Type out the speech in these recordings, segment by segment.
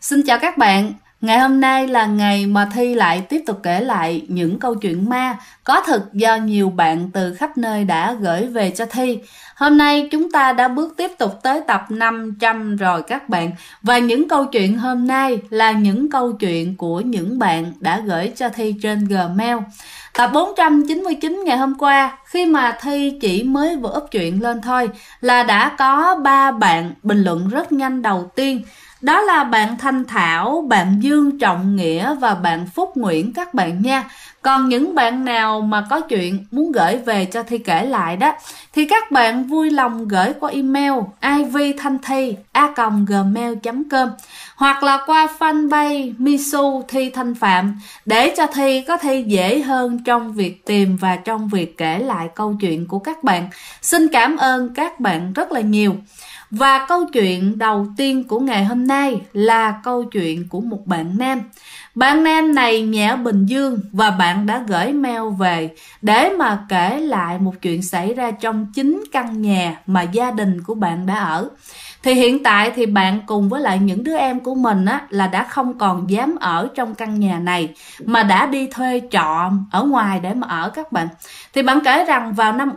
Xin chào các bạn. Ngày hôm nay là ngày mà Thi lại tiếp tục kể lại những câu chuyện ma có thực do nhiều bạn từ khắp nơi đã gửi về cho Thi. Hôm nay chúng ta đã bước tiếp tục tới tập 500 rồi các bạn. Và những câu chuyện hôm nay là những câu chuyện của những bạn đã gửi cho Thi trên Gmail. Tập 499 ngày hôm qua, khi mà Thi chỉ mới vừa up chuyện lên thôi là đã có 3 bạn bình luận rất nhanh đầu tiên. Đó là bạn Thanh Thảo, bạn Dương Trọng Nghĩa và bạn Phúc Nguyễn các bạn nha. Còn những bạn nào mà có chuyện muốn gửi về cho Thi kể lại đó thì các bạn vui lòng gửi qua email ivthanthi@gmail.com hoặc là qua fanpage Misu Thi Thanh Phạm để cho Thi có thể dễ hơn trong việc tìm và trong việc kể lại câu chuyện của các bạn. Xin cảm ơn các bạn rất là nhiều. Và câu chuyện đầu tiên của ngày hôm nay là câu chuyện của một bạn nam. Bạn nam này nhà ở Bình Dương và bạn đã gửi mail về để mà kể lại một chuyện xảy ra trong chính căn nhà mà gia đình của bạn đã ở. Thì hiện tại thì bạn cùng với lại những đứa em của mình á là đã không còn dám ở trong căn nhà này mà đã đi thuê trọ ở ngoài để mà ở các bạn. Thì bạn kể rằng vào năm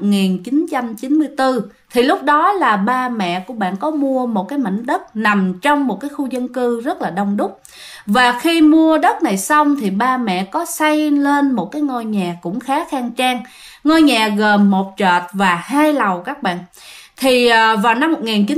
1994 thì lúc đó là ba mẹ của bạn có mua một cái mảnh đất nằm trong một cái khu dân cư rất là đông đúc. Và khi mua đất này xong thì ba mẹ có xây lên một cái ngôi nhà cũng khá khang trang. Ngôi nhà gồm một trệt và 2 lầu các bạn. Thì vào năm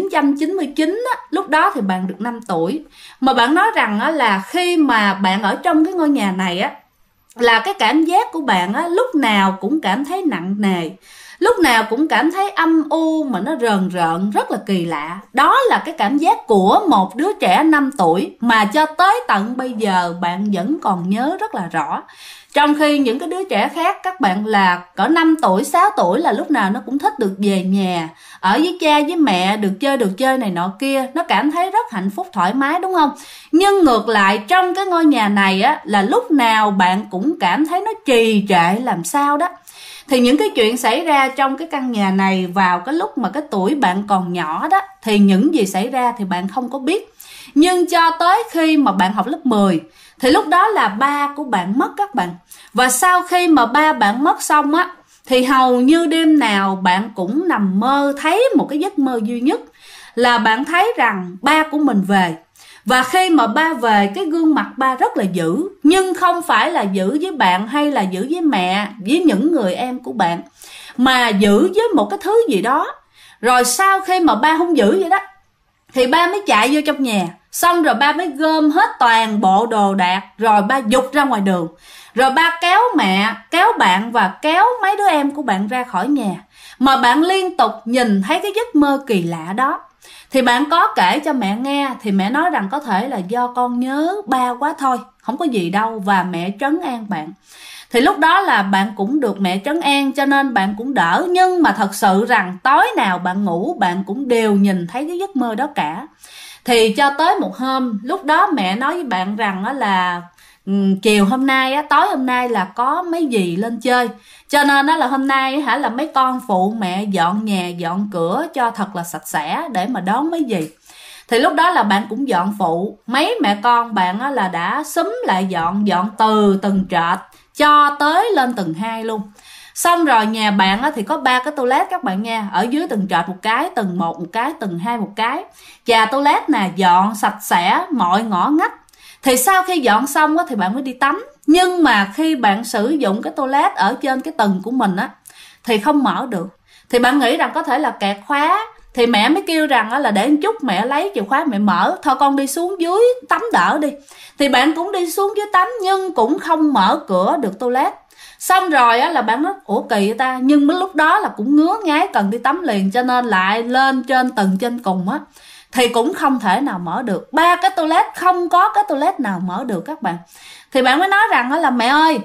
1999 á, lúc đó thì bạn được 5 tuổi. Mà bạn nói rằng á, là khi mà bạn ở trong cái ngôi nhà này á, là cái cảm giác của bạn á, lúc nào cũng cảm thấy nặng nề, lúc nào cũng cảm thấy âm u mà nó rờn rợn rất là kỳ lạ. Đó là cái cảm giác của một đứa trẻ 5 tuổi mà cho tới tận bây giờ bạn vẫn còn nhớ rất là rõ. Trong khi những cái đứa trẻ khác các bạn là cỡ 5 tuổi, 6 tuổi là lúc nào nó cũng thích được về nhà, ở với cha với mẹ, được chơi này nọ kia, nó cảm thấy rất hạnh phúc thoải mái đúng không? Nhưng ngược lại trong cái ngôi nhà này á là lúc nào bạn cũng cảm thấy nó trì trệ làm sao đó. Thì những cái chuyện xảy ra trong cái căn nhà này vào cái lúc mà cái tuổi bạn còn nhỏ đó thì những gì xảy ra thì bạn không có biết. Nhưng cho tới khi mà bạn học lớp 10 thì lúc đó là ba của bạn mất các bạn. Và sau khi mà ba bạn mất xong á thì hầu như đêm nào bạn cũng nằm mơ thấy một cái giấc mơ duy nhất là bạn thấy rằng ba của mình về. Và khi mà ba về cái gương mặt ba rất là dữ, nhưng không phải là dữ với bạn hay là dữ với mẹ, với những người em của bạn, mà dữ với một cái thứ gì đó. Rồi sau khi mà ba không dữ vậy đó thì ba mới chạy vô trong nhà, xong rồi ba mới gom hết toàn bộ đồ đạc, rồi ba giục ra ngoài đường. Rồi ba kéo mẹ, kéo bạn và kéo mấy đứa em của bạn ra khỏi nhà. Mà bạn liên tục nhìn thấy cái giấc mơ kỳ lạ đó. Thì bạn có kể cho mẹ nghe thì mẹ nói rằng có thể là do con nhớ ba quá thôi, không có gì đâu, và mẹ trấn an bạn. Thì lúc đó là bạn cũng được mẹ trấn an cho nên bạn cũng đỡ. Nhưng mà thật sự rằng tối nào bạn ngủ bạn cũng đều nhìn thấy cái giấc mơ đó cả. Thì cho tới một hôm, lúc đó mẹ nói với bạn rằng là chiều hôm nay á, tối hôm nay là có mấy dì lên chơi, cho nên đó là hôm nay hả là mấy con phụ mẹ dọn nhà dọn cửa cho thật là sạch sẽ để mà đón mấy dì. Thì lúc đó là bạn cũng dọn phụ, mấy mẹ con bạn á là đã xúm lại dọn từ tầng trệt cho tới lên tầng 2 luôn. Xong rồi nhà bạn á thì có 3 cái toilet các bạn nha, ở dưới tầng trệt một cái, tầng 1 một cái, tầng 2 một cái. Và toilet nè dọn sạch sẽ mọi ngõ ngách. Thì sau khi dọn xong á thì bạn mới đi tắm. Nhưng mà khi bạn sử dụng cái toilet ở trên cái tầng của mình á thì không mở được. Thì bạn nghĩ rằng có thể là kẹt khóa. Thì mẹ mới kêu rằng là để một chút mẹ lấy chìa khóa mẹ mở. Thôi con đi xuống dưới tắm đỡ đi. Thì bạn cũng đi xuống dưới tắm nhưng cũng không mở cửa được toilet. Xong rồi á là bạn nói ủa kỳ vậy ta. Nhưng mấy lúc đó là cũng ngứa ngái cần đi tắm liền, cho nên lại lên trên tầng trên cùng á thì cũng không thể nào mở được. 3 cái toilet không có cái toilet nào mở được các bạn. Thì bạn mới nói rằng là mẹ ơi,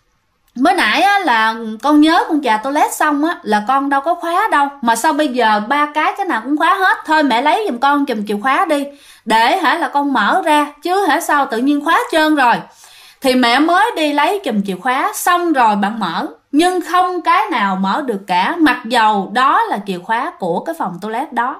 mới nãy á, là con nhớ con chà toilet xong á là con đâu có khóa đâu, mà sao bây giờ 3 cái nào cũng khóa hết. Thôi mẹ lấy giùm con chùm chìa khóa đi để hả là con mở ra, chứ hả sao tự nhiên khóa trơn rồi. Thì mẹ mới đi lấy chùm chìa khóa, xong rồi bạn mở nhưng không cái nào mở được cả, mặc dầu đó là chìa khóa của cái phòng toilet đó.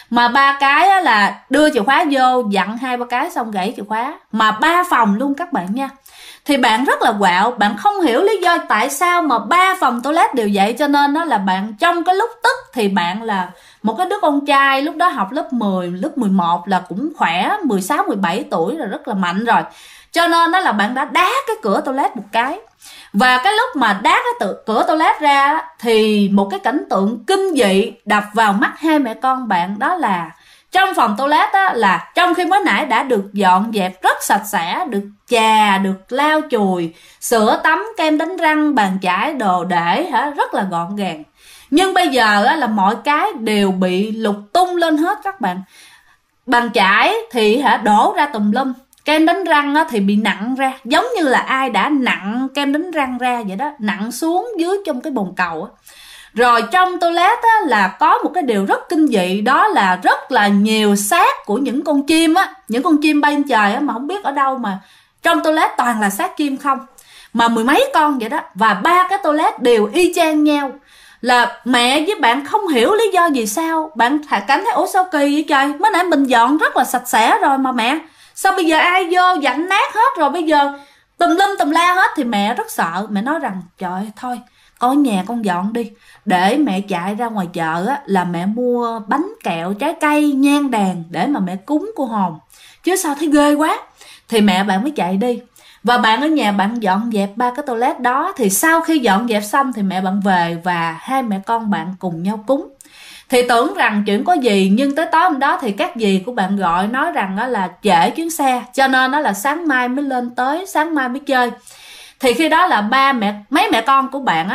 Mà 3 cái á là đưa chìa khóa vô, dặn 2-3 cái xong gãy chìa khóa, mà 3 phòng luôn các bạn nha. Thì bạn rất là quạo, bạn không hiểu lý do tại sao mà 3 phòng toilet đều vậy. Cho nên đó là bạn trong cái lúc tức thì bạn là một cái đứa con trai lúc đó học lớp 10, lớp 11 là cũng khỏe, 16, 17 tuổi là rất là mạnh rồi. Cho nên đó là bạn đã đá cái cửa toilet một cái. Và cái lúc mà đá cái cửa toilet ra thì một cái cảnh tượng kinh dị đập vào mắt hai mẹ con bạn, đó là trong phòng toilet á, là trong khi mới nãy đã được dọn dẹp rất sạch sẽ, được chà, được lau chùi, sữa tắm, kem đánh răng, bàn chải, đồ để rất là gọn gàng. Nhưng bây giờ á, là mọi cái đều bị lục tung lên hết các bạn. Bàn chải thì đổ ra tùm lum, kem đánh răng thì bị nặng ra, giống như là ai đã nặng kem đánh răng ra vậy đó, nặng xuống dưới trong cái bồn cầu. Rồi trong toilet là có một cái điều rất kinh dị, đó là rất là nhiều xác của những con chim những con chim bay trên trời mà không biết ở đâu, mà trong toilet toàn là xác chim không, mà 10 mấy con vậy đó. Và 3 cái toilet đều y chang nhau. Là mẹ với bạn không hiểu lý do gì sao, bạn cảm thấy ủa sao kỳ vậy trời, mới nãy mình dọn rất là sạch sẽ rồi mà mẹ, sao bây giờ ai vô dặn nát hết rồi, bây giờ tùm lum tùm la hết. Thì mẹ rất sợ, mẹ nói rằng trời ơi, thôi con ở nhà con dọn đi, để mẹ chạy ra ngoài chợ là mẹ mua bánh kẹo, trái cây, nhang đèn để mà mẹ cúng cô hồn, chứ sao thấy ghê quá. Thì mẹ bạn mới chạy đi, và bạn ở nhà bạn dọn dẹp 3 cái toilet đó. Thì sau khi dọn dẹp xong thì mẹ bạn về và hai mẹ con bạn cùng nhau cúng. Thì tưởng rằng chuyện có gì, nhưng tới tối hôm đó thì các dì của bạn gọi nói rằng đó là trễ chuyến xe, cho nên đó là sáng mai mới lên tới, sáng mai mới chơi. Thì khi đó là mấy mẹ con của bạn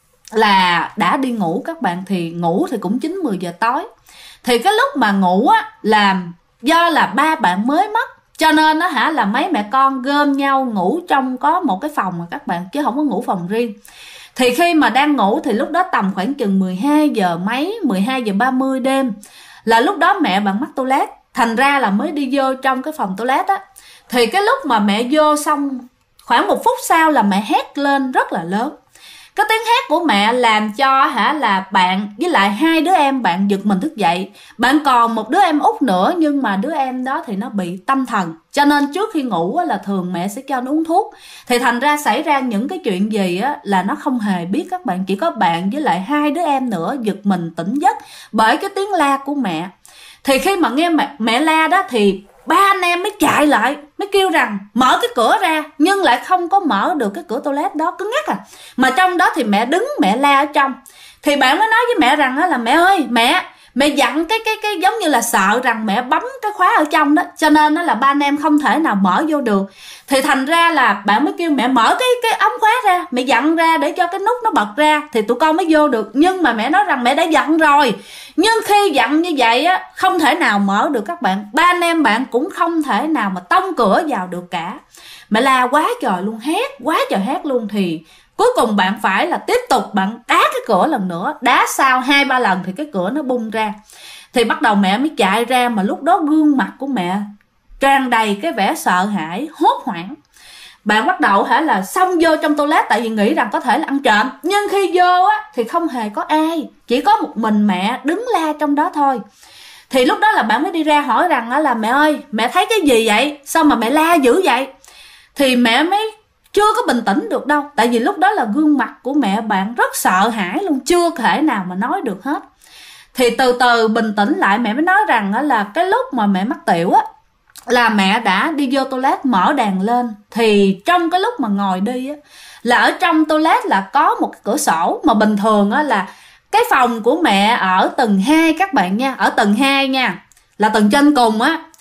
là đã đi ngủ các bạn. Thì ngủ thì cũng 9-10 giờ tối. Thì cái lúc mà ngủ là do là ba bạn mới mất, cho nên là mấy mẹ con gom nhau ngủ trong có một cái phòng mà các bạn, chứ không có ngủ phòng riêng. Thì khi mà đang ngủ thì lúc đó tầm khoảng chừng 12 giờ mấy, 12 giờ 30 đêm, là lúc đó mẹ bạn mắc toilet, thành ra là mới đi vô trong cái phòng toilet Thì cái lúc mà mẹ vô xong, khoảng 1 phút sau là mẹ hét lên rất là lớn. Cái tiếng hét của mẹ làm cho là bạn với lại 2 đứa em bạn giật mình thức dậy. Bạn còn một đứa em út nữa, nhưng mà đứa em đó thì nó bị tâm thần, cho nên trước khi ngủ là thường mẹ sẽ cho nó uống thuốc. Thì thành ra xảy ra những cái chuyện gì là nó không hề biết các bạn. Chỉ có bạn với lại 2 đứa em nữa giật mình tỉnh giấc bởi cái tiếng la của mẹ. Thì khi mà nghe mẹ la đó thì 3 anh em mới chạy lại, mới kêu rằng mở cái cửa ra, nhưng lại không có mở được cái cửa toilet đó, cứng ngắc mà trong đó thì mẹ đứng mẹ la ở trong. Thì bạn mới nói với mẹ rằng là mẹ ơi, mẹ dặn cái giống như là sợ rằng mẹ bấm cái khóa ở trong đó, cho nên là 3 anh em không thể nào mở vô được. Thì thành ra là bạn mới kêu mẹ mở cái ống khóa ra, mẹ dặn ra để cho cái nút nó bật ra thì tụi con mới vô được. Nhưng mà mẹ nói rằng mẹ đã dặn rồi, nhưng khi dặn như vậy không thể nào mở được các bạn. 3 anh em bạn cũng không thể nào mà tông cửa vào được cả. Mẹ la quá trời luôn, hét quá trời hét luôn. Thì cuối cùng bạn phải là tiếp tục bạn đá cái cửa lần nữa, đá sau 2-3 lần thì cái cửa nó bung ra. Thì bắt đầu mẹ mới chạy ra, mà lúc đó gương mặt của mẹ tràn đầy cái vẻ sợ hãi, hốt hoảng. Bạn bắt đầu là xông vô trong toilet, tại vì nghĩ rằng có thể là ăn trộm. Nhưng khi vô thì không hề có ai, chỉ có một mình mẹ đứng la trong đó thôi. Thì lúc đó là bạn mới đi ra hỏi rằng là mẹ ơi, mẹ thấy cái gì vậy, sao mà mẹ la dữ vậy? Thì mẹ mới chưa có bình tĩnh được đâu, tại vì lúc đó là gương mặt của mẹ bạn rất sợ hãi luôn, chưa thể nào mà nói được hết. Thì từ từ bình tĩnh lại, mẹ mới nói rằng là cái lúc mà mẹ mắc tiểu là mẹ đã đi vô toilet mở đèn lên. Thì trong cái lúc mà ngồi đi là ở trong toilet là có một cái cửa sổ, mà bình thường là cái phòng của mẹ ở tầng 2 các bạn nha, ở tầng 2 nha, là tầng trên cùng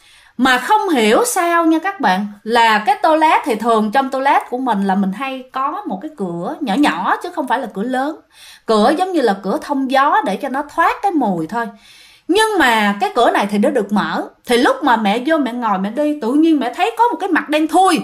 Mà không hiểu sao nha các bạn, là cái toilet thì thường trong toilet của mình là mình hay có một cái cửa nhỏ nhỏ, chứ không phải là cửa lớn. Cửa giống như là cửa thông gió để cho nó thoát cái mùi thôi. Nhưng mà cái cửa này thì nó được mở. Thì lúc mà mẹ vô mẹ ngồi mẹ đi, tự nhiên mẹ thấy có một cái mặt đen thui.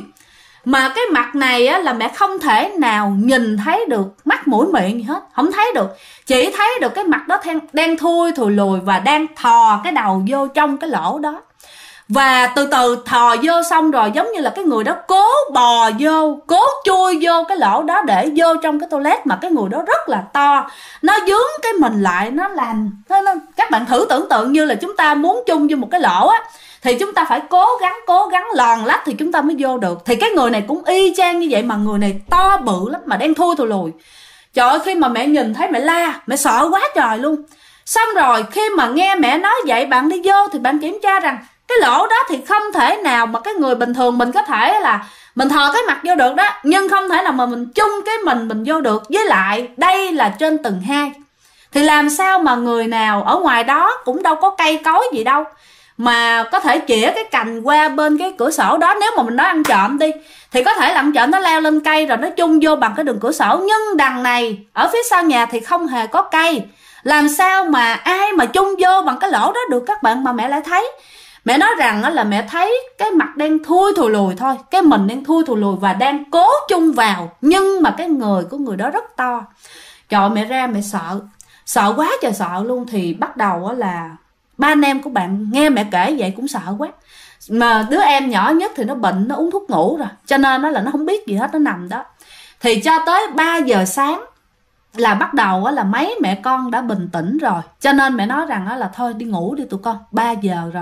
Mà cái mặt này là mẹ không thể nào nhìn thấy được mắt mũi miệng gì hết, không thấy được. Chỉ thấy được cái mặt đó đen thui thùi lùi và đang thò cái đầu vô trong cái lỗ đó. Và từ từ thò vô, xong rồi giống như là cái người đó cố bò vô, cố chui vô cái lỗ đó để vô trong cái toilet, mà cái người đó rất là to, nó dướng cái mình lại, nó làm các bạn thử tưởng tượng như là chúng ta muốn chung vô một cái lỗ á, thì chúng ta phải cố gắng lòn lách thì chúng ta mới vô được. Thì cái người này cũng y chang như vậy, mà người này to bự lắm mà đen thui thù lùi. Trời ơi, khi mà mẹ nhìn thấy mẹ la, mẹ sợ quá trời luôn. Xong rồi khi mà nghe mẹ nói vậy, bạn đi vô thì bạn kiểm tra rằng cái lỗ đó thì không thể nào mà cái người bình thường mình có thể là mình thò cái mặt vô được đó, nhưng không thể nào mà mình chung cái mình vô được. Với lại đây là trên tầng 2, thì làm sao mà người nào ở ngoài đó cũng đâu có cây cối gì đâu mà có thể chĩa cái cành qua bên cái cửa sổ đó. Nếu mà mình nói ăn trộm đi thì có thể là ăn trộm nó leo lên cây rồi nó chung vô bằng cái đường cửa sổ, nhưng đằng này ở phía sau nhà thì không hề có cây, làm sao mà ai mà chung vô bằng cái lỗ đó được các bạn. Mà mẹ lại thấy, mẹ nói rằng là mẹ thấy cái mặt đen thui thùi lùi thôi, cái mình đen thui thùi lùi và đang cố chung vào, nhưng mà cái người của người đó rất to. Trời, mẹ ra mẹ sợ quá trời sợ luôn. Thì bắt đầu là ba anh em của bạn nghe mẹ kể vậy cũng sợ quá. Mà đứa em nhỏ nhất thì nó bệnh, nó uống thuốc ngủ rồi, cho nên nó là nó không biết gì hết, nó nằm đó. Thì cho tới 3 giờ sáng là bắt đầu là mấy mẹ con đã bình tĩnh rồi, cho nên mẹ nói rằng là thôi đi ngủ đi tụi con, 3 giờ rồi,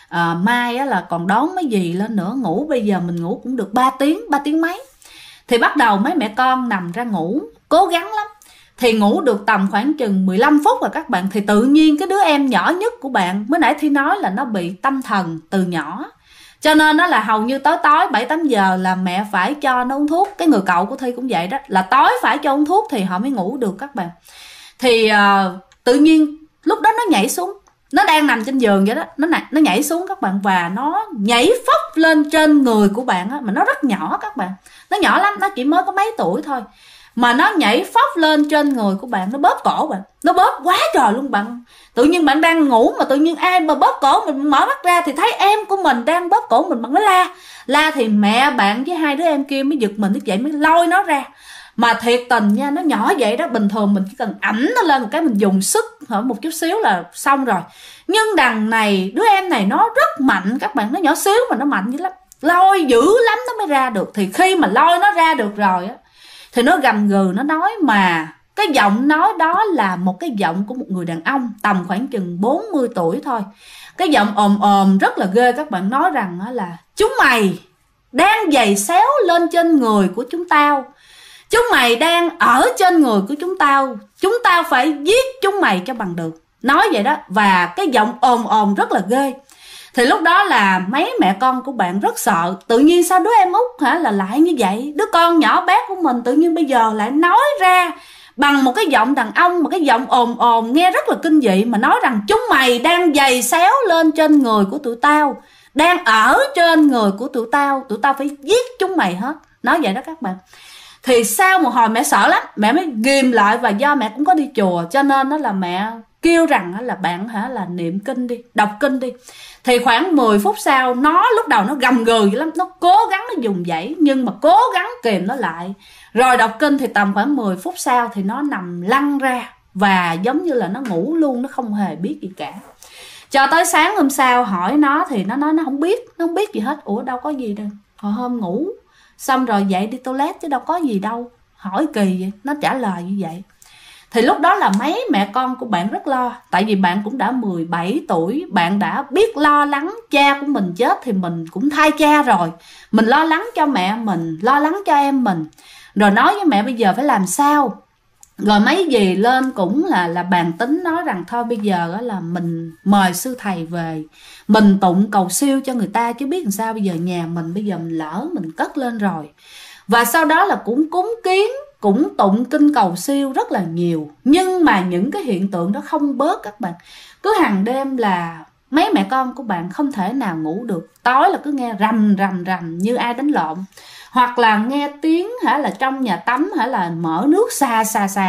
mai là còn đón mấy dì lên nữa, ngủ bây giờ mình ngủ cũng được 3 tiếng mấy. Thì bắt đầu mấy mẹ con nằm ra ngủ, cố gắng lắm. Thì ngủ được tầm khoảng chừng 15 phút rồi các bạn. Thì tự nhiên cái đứa em nhỏ nhất của bạn, mới nãy Thi nói là nó bị tâm thần từ nhỏ, cho nên nó là hầu như tối 7-8 giờ là mẹ phải cho nó uống thuốc. Cái người cậu của Thi cũng vậy đó, là tối phải cho uống thuốc thì họ mới ngủ được các bạn. Thì tự nhiên lúc đó nó nhảy xuống, nó đang nằm trên giường vậy đó, nó nhảy xuống các bạn, và nó nhảy phóc lên trên người của bạn á. Mà nó rất nhỏ các bạn, nó nhỏ lắm, nó chỉ mới có mấy tuổi thôi, mà nó nhảy phóc lên trên người của bạn, nó bóp cổ bạn, nó bóp quá trời luôn bạn. Tự nhiên bạn đang ngủ mà tự nhiên ai mà bóp cổ mình, mở mắt ra thì thấy em của mình đang bóp cổ mình, bạn nó la thì mẹ bạn với 2 đứa em kia mới giật mình thức dậy, mới lôi nó ra. Mà thiệt tình nha, nó nhỏ vậy đó, bình thường mình chỉ cần ẵm nó lên một cái, mình dùng sức một chút xíu là xong rồi. Nhưng đằng này đứa em này nó rất mạnh các bạn, nó nhỏ xíu mà nó mạnh dữ lắm, lôi dữ lắm nó mới ra được. Thì khi mà lôi nó ra được rồi á, thì nó gầm gừ, nó nói, mà cái giọng nói đó là một cái giọng của một người đàn ông tầm khoảng chừng 40 tuổi thôi. Cái giọng ồm rất là ghê các bạn, nói rằng là chúng mày đang giày xéo lên trên người của chúng tao, chúng mày đang ở trên người của chúng tao phải giết chúng mày cho bằng được. Nói vậy đó, và cái giọng ồm rất là ghê. Thì lúc đó là mấy mẹ con của bạn rất sợ. Tự nhiên sao đứa em út là lại như vậy, đứa con nhỏ bé của mình tự nhiên bây giờ lại nói ra bằng một cái giọng đàn ông, một cái giọng ồm nghe rất là kinh dị, mà nói rằng chúng mày đang giày xéo lên trên người của tụi tao, đang ở trên người của tụi tao phải giết chúng mày hết. Nói vậy đó các bạn. Thì sau một hồi mẹ sợ lắm, mẹ mới ghim lại, và do mẹ cũng có đi chùa cho nên đó là mẹ kêu rằng là bạn là niệm kinh đi, đọc kinh đi. Thì khoảng 10 phút sau, nó lúc đầu nó gầm gừ dữ lắm, nó cố gắng nó dùng dãy, nhưng mà cố gắng kìm nó lại. Rồi đọc kinh thì tầm khoảng 10 phút sau thì nó nằm lăn ra, và giống như là nó ngủ luôn, nó không hề biết gì cả. Cho tới sáng hôm sau hỏi nó thì nó nói nó không biết gì hết. Ủa đâu có gì đâu, hồi hôm ngủ xong rồi dậy đi toilet chứ đâu có gì đâu. Hỏi kỳ vậy, nó trả lời như vậy. Thì lúc đó là mấy mẹ con của bạn rất lo, tại vì bạn cũng đã 17 tuổi, bạn đã biết lo lắng cha của mình chết thì mình cũng thay cha rồi. Mình lo lắng cho mẹ mình, lo lắng cho em mình. Rồi nói với mẹ bây giờ phải làm sao. Rồi mấy dì lên cũng là bàn tính, nói rằng thôi bây giờ là mình mời sư thầy về, mình tụng cầu siêu cho người ta, chứ biết làm sao bây giờ nhà mình bây giờ mình lỡ mình cất lên rồi. Và sau đó là cũng cúng kiến, cũng tụng kinh cầu siêu rất là nhiều. Nhưng mà những cái hiện tượng đó không bớt các bạn. Cứ hàng đêm là mấy mẹ con của bạn không thể nào ngủ được. Tối là cứ nghe rầm như ai đánh lộn, hoặc là nghe tiếng là trong nhà tắm là mở nước xà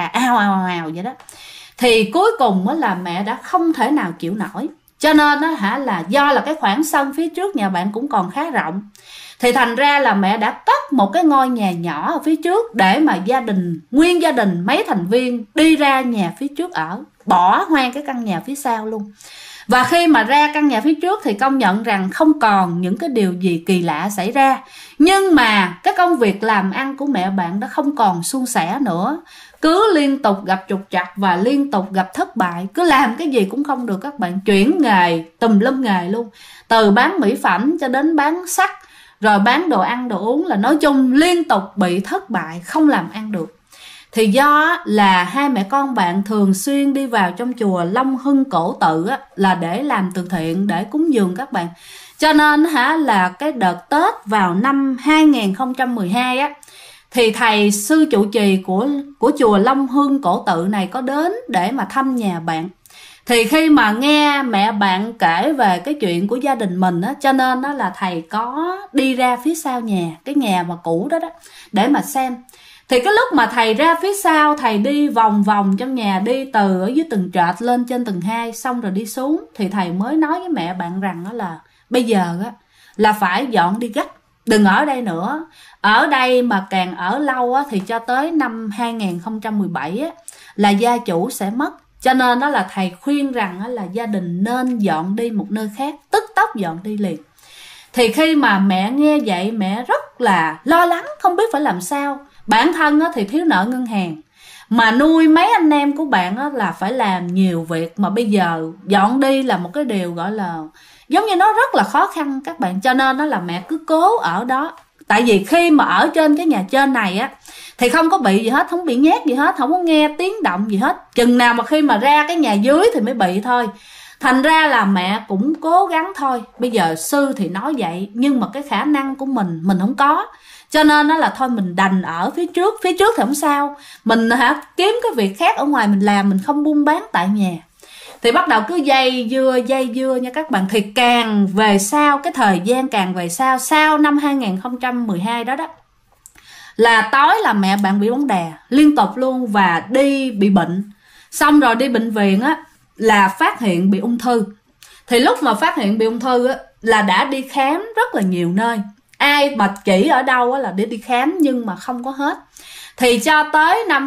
ào vậy đó. Thì cuối cùng là mẹ đã không thể nào chịu nổi. Cho nên là do là cái khoảng sân phía trước nhà bạn cũng còn khá rộng, thì thành ra là mẹ đã cất một cái ngôi nhà nhỏ ở phía trước để mà nguyên gia đình mấy thành viên đi ra nhà phía trước ở, bỏ hoang cái căn nhà phía sau luôn. Và khi mà ra căn nhà phía trước thì công nhận rằng không còn những cái điều gì kỳ lạ xảy ra. Nhưng mà cái công việc làm ăn của mẹ bạn đã không còn suôn sẻ nữa. Cứ liên tục gặp trục trặc và liên tục gặp thất bại. Cứ làm cái gì cũng không được các bạn. Chuyển nghề, tùm lum nghề luôn. Từ bán mỹ phẩm cho đến bán sắt, rồi bán đồ ăn đồ uống, là nói chung liên tục bị thất bại, không làm ăn được. Thì do là hai mẹ con bạn thường xuyên đi vào trong chùa Long Hưng Cổ Tự là để làm từ thiện, để cúng dường các bạn. Cho nên là cái đợt Tết vào năm 2012 thì thầy sư trụ trì của chùa Long Hưng Cổ Tự này có đến để mà thăm nhà bạn. Thì khi mà nghe mẹ bạn kể về cái chuyện của gia đình mình cho nên là thầy có đi ra phía sau nhà, cái nhà mà cũ đó để mà xem. Thì cái lúc mà thầy ra phía sau, thầy đi vòng vòng trong nhà, đi từ ở dưới tầng trệt lên trên tầng 2, xong rồi đi xuống, thì thầy mới nói với mẹ bạn rằng là bây giờ là phải dọn đi gấp, đừng ở đây nữa. Ở đây mà càng ở lâu thì cho tới năm 2017 là gia chủ sẽ mất. Cho nên đó là thầy khuyên rằng là gia đình nên dọn đi một nơi khác, tức tốc dọn đi liền. Thì khi mà mẹ nghe vậy, mẹ rất là lo lắng, không biết phải làm sao. Bản thân thì thiếu nợ ngân hàng, mà nuôi mấy anh em của bạn là phải làm nhiều việc, mà bây giờ dọn đi là một cái điều gọi là giống như nó rất là khó khăn các bạn. Cho nên đó là mẹ cứ cố ở đó. Tại vì khi mà ở trên cái nhà trên này thì không có bị gì hết, không bị nhét gì hết, không có nghe tiếng động gì hết. Chừng nào mà khi mà ra cái nhà dưới thì mới bị thôi. Thành ra là mẹ cũng cố gắng thôi. Bây giờ sư thì nói vậy, nhưng mà cái khả năng của mình không có. Cho nên đó là thôi mình đành ở phía trước thì không sao. Mình kiếm cái việc khác ở ngoài mình làm, mình không buôn bán tại nhà. Thì bắt đầu cứ dây dưa nha các bạn. Thì càng về sau, cái thời gian càng về sau, sau năm 2012 đó là tối là mẹ bạn bị bóng đè liên tục luôn, và bị bệnh. Xong rồi đi bệnh viện là phát hiện bị ung thư. Thì lúc mà phát hiện bị ung thư là đã đi khám rất là nhiều nơi. Ai mà chỉ ở đâu là để đi khám nhưng mà không có hết. Thì cho tới năm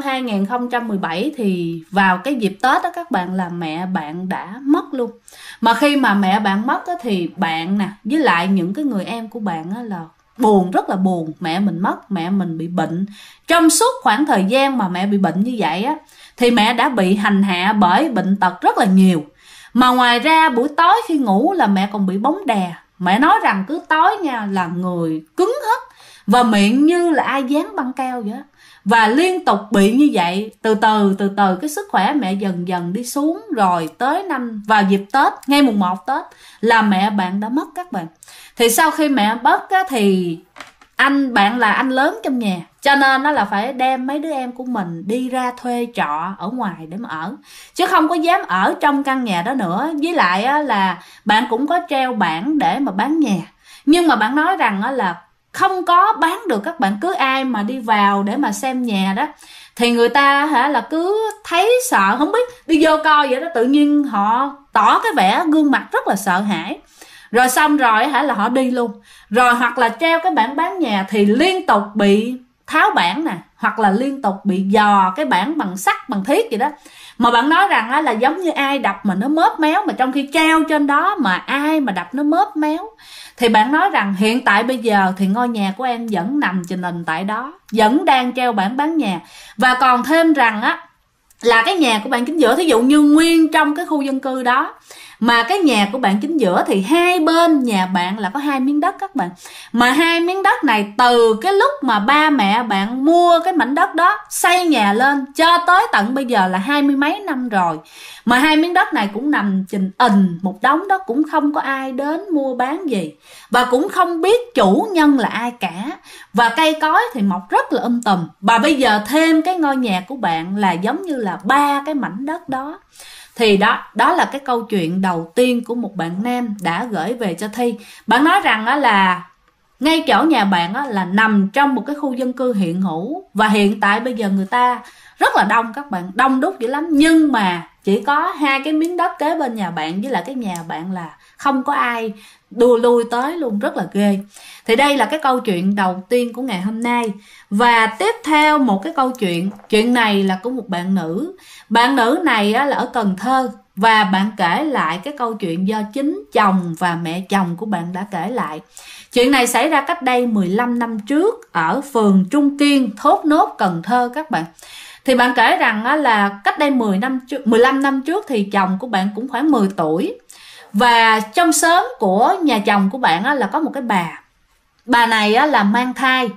2017 thì vào cái dịp Tết các bạn, là mẹ bạn đã mất luôn. Mà khi mà mẹ bạn mất thì bạn với lại những cái người em của bạn là buồn, rất là buồn. Mẹ mình mất, mẹ mình bị bệnh. Trong suốt khoảng thời gian mà mẹ bị bệnh như vậy thì mẹ đã bị hành hạ bởi bệnh tật rất là nhiều. Mà ngoài ra buổi tối khi ngủ là mẹ còn bị bóng đè. Mẹ nói rằng cứ tối nha là người cứng hết, và miệng như là ai dán băng keo vậy. Và liên tục bị như vậy, từ từ cái sức khỏe mẹ dần dần đi xuống. Rồi tới vào dịp Tết, ngay mùng 1 Tết là mẹ bạn đã mất các bạn. Thì sau khi mẹ mất thì bạn là anh lớn trong nhà, cho nên nó là phải đem mấy đứa em của mình đi ra thuê trọ ở ngoài để mà ở, chứ không có dám ở trong căn nhà đó nữa. Với lại là bạn cũng có treo bảng để mà bán nhà, nhưng mà bạn nói rằng là không có bán được các bạn. Cứ ai mà đi vào để mà xem nhà đó thì người ta là cứ thấy sợ, không biết đi vô coi vậy đó, tự nhiên họ tỏ cái vẻ gương mặt rất là sợ hãi. Rồi xong rồi là họ đi luôn. Rồi hoặc là treo cái bảng bán nhà thì liên tục bị tháo bảng hoặc là liên tục bị dò cái bảng bằng sắt, bằng thiết vậy đó. Mà bạn nói rằng là giống như ai đập mà nó móp méo, mà trong khi treo trên đó mà ai mà đập nó móp méo. Thì bạn nói rằng hiện tại bây giờ thì ngôi nhà của em vẫn nằm trình hình tại đó, vẫn đang treo bảng bán nhà. Và còn thêm rằng là cái nhà của bạn chính giữa, thí dụ như nguyên trong cái khu dân cư đó, mà cái nhà của bạn chính giữa thì hai bên nhà bạn là có 2 miếng đất các bạn. Mà 2 miếng đất này từ cái lúc mà ba mẹ bạn mua cái mảnh đất đó xây nhà lên cho tới tận bây giờ là 20 mấy năm rồi. Mà 2 miếng đất này cũng nằm trình một đống đó, cũng không có ai đến mua bán gì, và cũng không biết chủ nhân là ai cả. Và cây cối thì mọc rất là tùm. Và bây giờ thêm cái ngôi nhà của bạn là giống như là 3 cái mảnh đất đó. Thì đó là cái câu chuyện đầu tiên của một bạn nam đã gửi về cho Thi. Bạn nói rằng là ngay chỗ nhà bạn là nằm trong một cái khu dân cư hiện hữu, và hiện tại bây giờ người ta rất là đông các bạn, đông đúc dữ lắm. Nhưng mà chỉ có 2 cái miếng đất kế bên nhà bạn với lại cái nhà bạn là không có ai đua lui tới luôn, rất là ghê. Thì đây là cái câu chuyện đầu tiên của ngày hôm nay. Và tiếp theo một cái câu chuyện này là của một bạn nữ. Bạn nữ này là ở Cần Thơ. và bạn kể lại cái câu chuyện do chính chồng và mẹ chồng của bạn đã kể lại. Chuyện này xảy ra cách đây 15 năm trước ở phường Trung Kiên, Thốt Nốt, Cần Thơ các bạn. Thì bạn kể rằng là cách đây 15 năm trước thì chồng của bạn cũng khoảng 10 tuổi. Và trong xóm của nhà chồng của bạn là có một cái bà này là mang thai,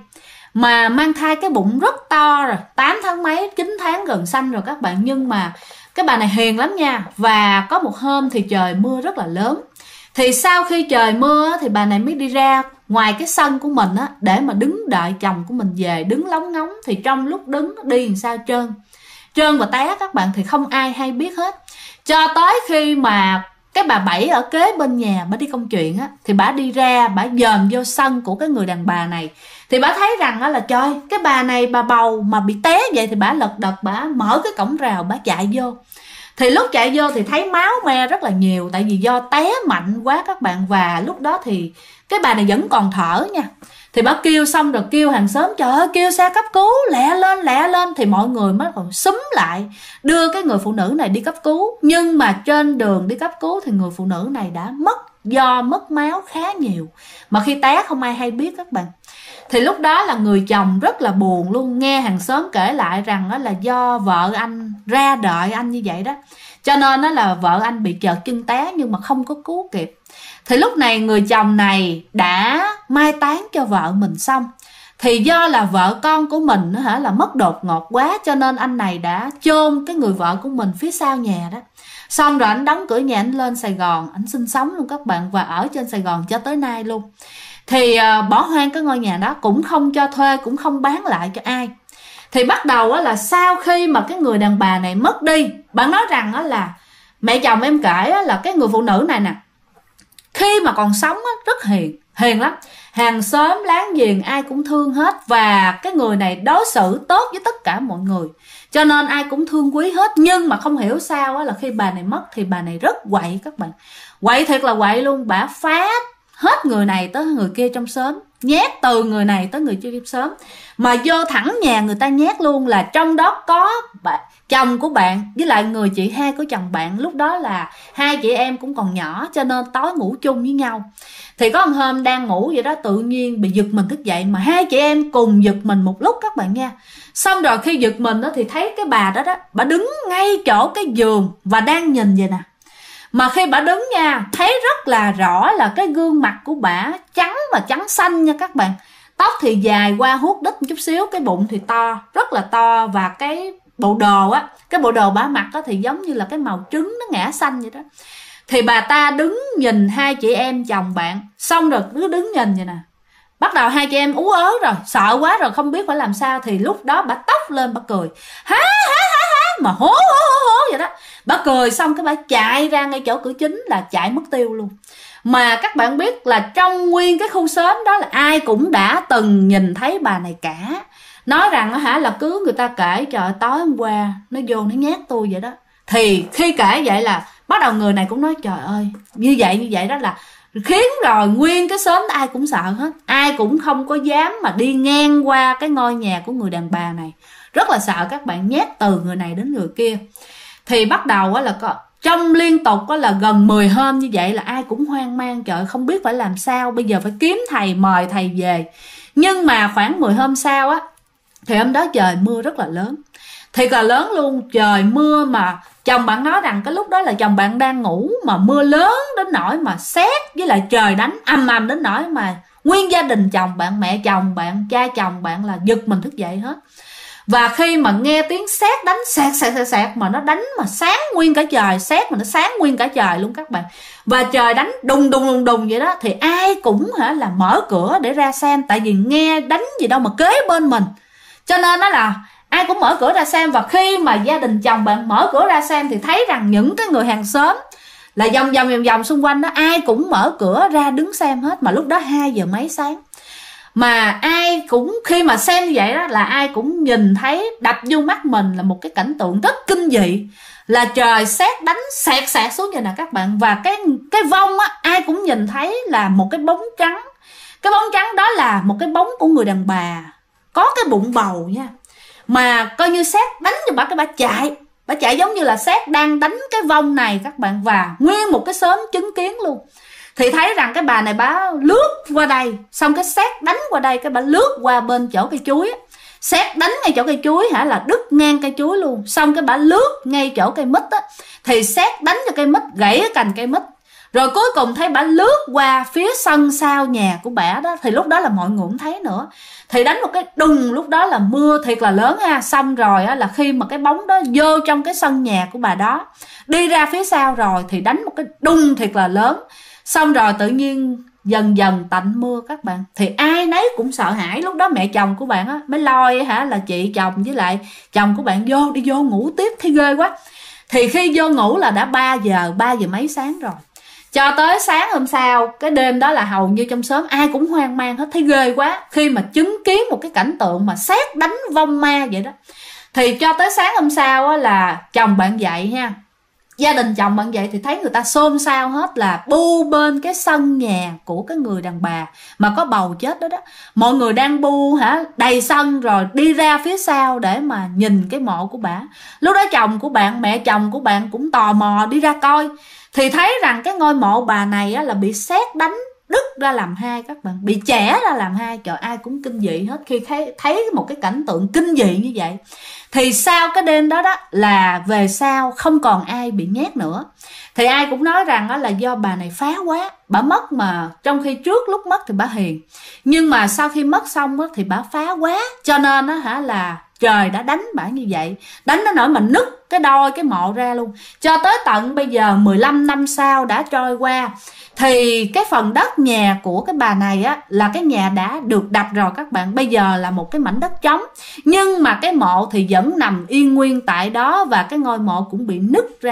mà mang thai cái bụng rất to rồi, 8 tháng mấy, 9 tháng gần sanh rồi các bạn. Nhưng mà cái bà này hiền lắm nha. Và có một hôm thì trời mưa rất là lớn. Thì sau khi trời mưa thì bà này mới đi ra ngoài cái sân của mình để mà đứng đợi chồng của mình về, đứng lóng ngóng. Thì trong lúc đứng đi làm sao trơn và té các bạn, thì không ai hay biết hết. Cho tới khi mà cái bà Bảy ở kế bên nhà bà đi công chuyện thì bà đi ra, bà dòm vô sân của cái người đàn bà này. Thì bà thấy rằng là trời, cái bà này bà bầu mà bị té vậy. Thì bà lật đật, bà mở cái cổng rào, bà chạy vô. Thì lúc chạy vô thì thấy máu me rất là nhiều, tại vì do té mạnh quá các bạn. Và lúc đó thì cái bà này vẫn còn thở nha. Thì bà kêu xong rồi kêu hàng xóm, trời ơi kêu xe cấp cứu, lẹ lên. Thì mọi người mới còn xúm lại đưa cái người phụ nữ này đi cấp cứu. Nhưng mà trên đường đi cấp cứu thì người phụ nữ này đã do mất máu khá nhiều, mà khi té không ai hay biết các bạn. Thì lúc đó là người chồng rất là buồn luôn, nghe hàng xóm kể lại rằng là do vợ anh ra đợi anh như vậy đó, cho nên là vợ anh bị trợt chân té nhưng mà không có cứu kịp. Thì lúc này người chồng này đã mai táng cho vợ mình xong. Thì do là vợ con của mình là mất đột ngột quá, cho nên anh này đã chôn cái người vợ của mình phía sau nhà đó. Xong rồi anh đóng cửa nhà, anh lên Sài Gòn, anh sinh sống luôn các bạn, và ở trên Sài Gòn cho tới nay luôn. Thì bỏ hoang cái ngôi nhà đó, cũng không cho thuê, cũng không bán lại cho ai. Thì bắt đầu là sau khi mà cái người đàn bà này mất đi, bạn nói rằng là mẹ chồng em kể là cái người phụ nữ này nè, khi mà còn sống rất hiền lắm, hàng xóm láng giềng ai cũng thương hết. Và cái người này đối xử tốt với tất cả mọi người, cho nên ai cũng thương quý hết. Nhưng mà không hiểu sao là khi bà này mất thì bà này rất quậy các bạn, quậy thiệt là quậy luôn. Bà phá hết người này tới người kia trong xóm, nhét từ người này tới người kia trong xóm, mà vô thẳng nhà người ta nhét luôn. Là trong đó có chồng của bạn với lại người chị hai của chồng bạn. Lúc đó là hai chị em cũng còn nhỏ, cho nên tối ngủ chung với nhau. Thì có một hôm đang ngủ vậy đó, tự nhiên bị giật mình thức dậy, mà hai chị em cùng giật mình một lúc các bạn nha. Xong rồi khi giật mình đó thì thấy cái bà đó bà đứng ngay chỗ cái giường và đang nhìn vậy nè. Mà khi bà đứng nha, thấy rất là rõ là cái gương mặt của bà trắng và trắng xanh nha các bạn. Tóc thì dài qua huốt đít một chút xíu, cái bụng thì to, rất là to. Và cái bộ đồ cái bộ đồ bà mặc thì giống như là cái màu trứng nó ngã xanh vậy đó. Thì bà ta đứng nhìn hai chị em chồng bạn, xong rồi cứ đứng nhìn vậy nè. Bắt đầu hai chị em ú ớ rồi, sợ quá rồi, không biết phải làm sao. Thì lúc đó bà tóc lên, bà cười há mà hố vậy đó. Bà cười xong cái bà chạy ra ngay chỗ cửa chính, là chạy mất tiêu luôn. Mà các bạn biết là trong nguyên cái khu xóm đó là ai cũng đã từng nhìn thấy bà này cả. Nói rằng là cứ người ta kể, trời tối hôm qua nó vô nó nhát tôi vậy đó. Thì khi kể vậy là bắt đầu người này cũng nói trời ơi, như vậy đó là khiến rồi nguyên cái xóm ai cũng sợ hết. Ai cũng không có dám mà đi ngang qua cái ngôi nhà của người đàn bà này. Rất là sợ các bạn, nhát từ người này đến người kia. Thì bắt đầu là trong liên tục là gần 10 hôm như vậy là ai cũng hoang mang, trời không biết phải làm sao, bây giờ phải kiếm thầy, mời thầy về. Nhưng mà khoảng 10 hôm sau thì hôm đó trời mưa rất là lớn, thiệt là lớn luôn. Trời mưa mà chồng bạn nói rằng cái lúc đó là chồng bạn đang ngủ, mà mưa lớn đến nỗi mà sét với lại trời đánh ầm đến nỗi mà nguyên gia đình chồng bạn, mẹ chồng bạn, cha chồng bạn là giật mình thức dậy hết. Và khi mà nghe tiếng sét đánh sẹt mà nó đánh mà sáng nguyên cả trời, sét mà nó sáng nguyên cả trời luôn các bạn. Và trời đánh đùng vậy đó, thì ai cũng là mở cửa để ra xem, tại vì nghe đánh gì đâu mà kế bên mình. Cho nên đó là ai cũng mở cửa ra xem. Và khi mà gia đình chồng bạn mở cửa ra xem thì thấy rằng những cái người hàng xóm là vòng xung quanh đó, ai cũng mở cửa ra đứng xem hết. Mà lúc đó 2 giờ mấy sáng, mà ai cũng khi mà xem như vậy đó là ai cũng nhìn thấy, đập vô mắt mình là một cái cảnh tượng rất kinh dị, là trời sét đánh sẹt xuống vậy nè các bạn. Và cái vong ai cũng nhìn thấy là một cái bóng trắng. Cái bóng trắng đó là một cái bóng của người đàn bà có cái bụng bầu nha, mà coi như sét đánh cho bà, cái bà Bà chạy giống như là sét đang đánh cái vong này các bạn, và nguyên một cái xóm chứng kiến luôn. Thì thấy rằng cái bà này bà lướt qua đây, xong cái sét đánh qua đây, cái bà lướt qua bên chỗ cây chuối á, sét đánh ngay chỗ cây chuối là đứt ngang cây chuối luôn. Xong cái bà lướt ngay chỗ cây mít á, thì sét đánh cho cây mít, gãy cái cành cây mít. Rồi cuối cùng thấy bà lướt qua phía sân sau nhà của bà đó, thì lúc đó là mọi người cũng thấy nữa. Thì đánh một cái đùng, lúc đó là mưa thiệt là lớn ha. Xong rồi á, là khi mà cái bóng đó vô trong cái sân nhà của bà đó, đi ra phía sau rồi thì đánh một cái đùng thiệt là lớn. Xong rồi tự nhiên dần dần tạnh mưa các bạn, thì ai nấy cũng sợ hãi. Lúc đó mẹ chồng của bạn á mới lôi là chị chồng với lại chồng của bạn đi vô ngủ tiếp, thấy ghê quá. Thì khi vô ngủ là đã 3 giờ mấy sáng rồi. Cho tới sáng hôm sau, cái đêm đó là hầu như trong xóm ai cũng hoang mang hết, thấy ghê quá khi mà chứng kiến một cái cảnh tượng mà sét đánh vong ma vậy đó. Thì cho tới sáng hôm sau á, là chồng bạn dậy ha, gia đình chồng bạn dậy thì thấy người ta xôn xao hết, là bu bên cái sân nhà của cái người đàn bà mà có bầu chết đó đó. Mọi người đang bu đầy sân, rồi đi ra phía sau để mà nhìn cái mộ của bả. Lúc đó chồng của bạn, mẹ chồng của bạn cũng tò mò đi ra coi, thì thấy rằng cái ngôi mộ bà này á, là bị sét đánh đứt ra làm hai các bạn, bị chẻ ra làm hai. Trời, ai cũng kinh dị hết khi thấy một cái cảnh tượng kinh dị như vậy. Thì sau cái đêm đó đó là về sau không còn ai bị nhét nữa. Thì ai cũng nói rằng đó là do bà này phá quá. Bà mất mà trong khi trước lúc mất thì bà hiền, nhưng mà sau khi mất xong đó, thì bà phá quá, cho nên đó là trời đã đánh bà như vậy. Đánh nó nổi mà nứt cái đôi cái mộ ra luôn. Cho tới tận bây giờ 15 năm sau đã trôi qua, thì cái phần đất nhà của cái bà này á, là cái nhà đã được đập rồi các bạn. Bây giờ là một cái mảnh đất trống, nhưng mà cái mộ thì vẫn nằm yên nguyên tại đó, và cái ngôi mộ cũng bị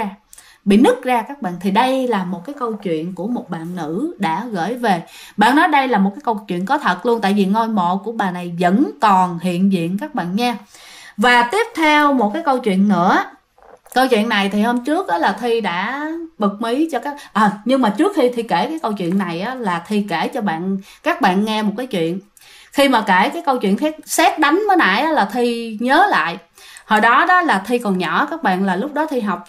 nứt ra các bạn. Thì đây là một cái câu chuyện của một bạn nữ đã gửi về. Bạn nói đây là một cái câu chuyện có thật luôn, tại vì ngôi mộ của bà này vẫn còn hiện diện các bạn nha. Và tiếp theo một cái câu chuyện nữa. Câu chuyện này thì hôm trước á, là Thi đã bật mí cho nhưng mà trước khi Thi kể cái câu chuyện này á, là Thi kể cho các bạn nghe một cái chuyện. Khi mà kể cái câu chuyện sét đánh mới nãy á, là Thi nhớ lại hồi đó đó là Thi còn nhỏ các bạn, là lúc đó Thi học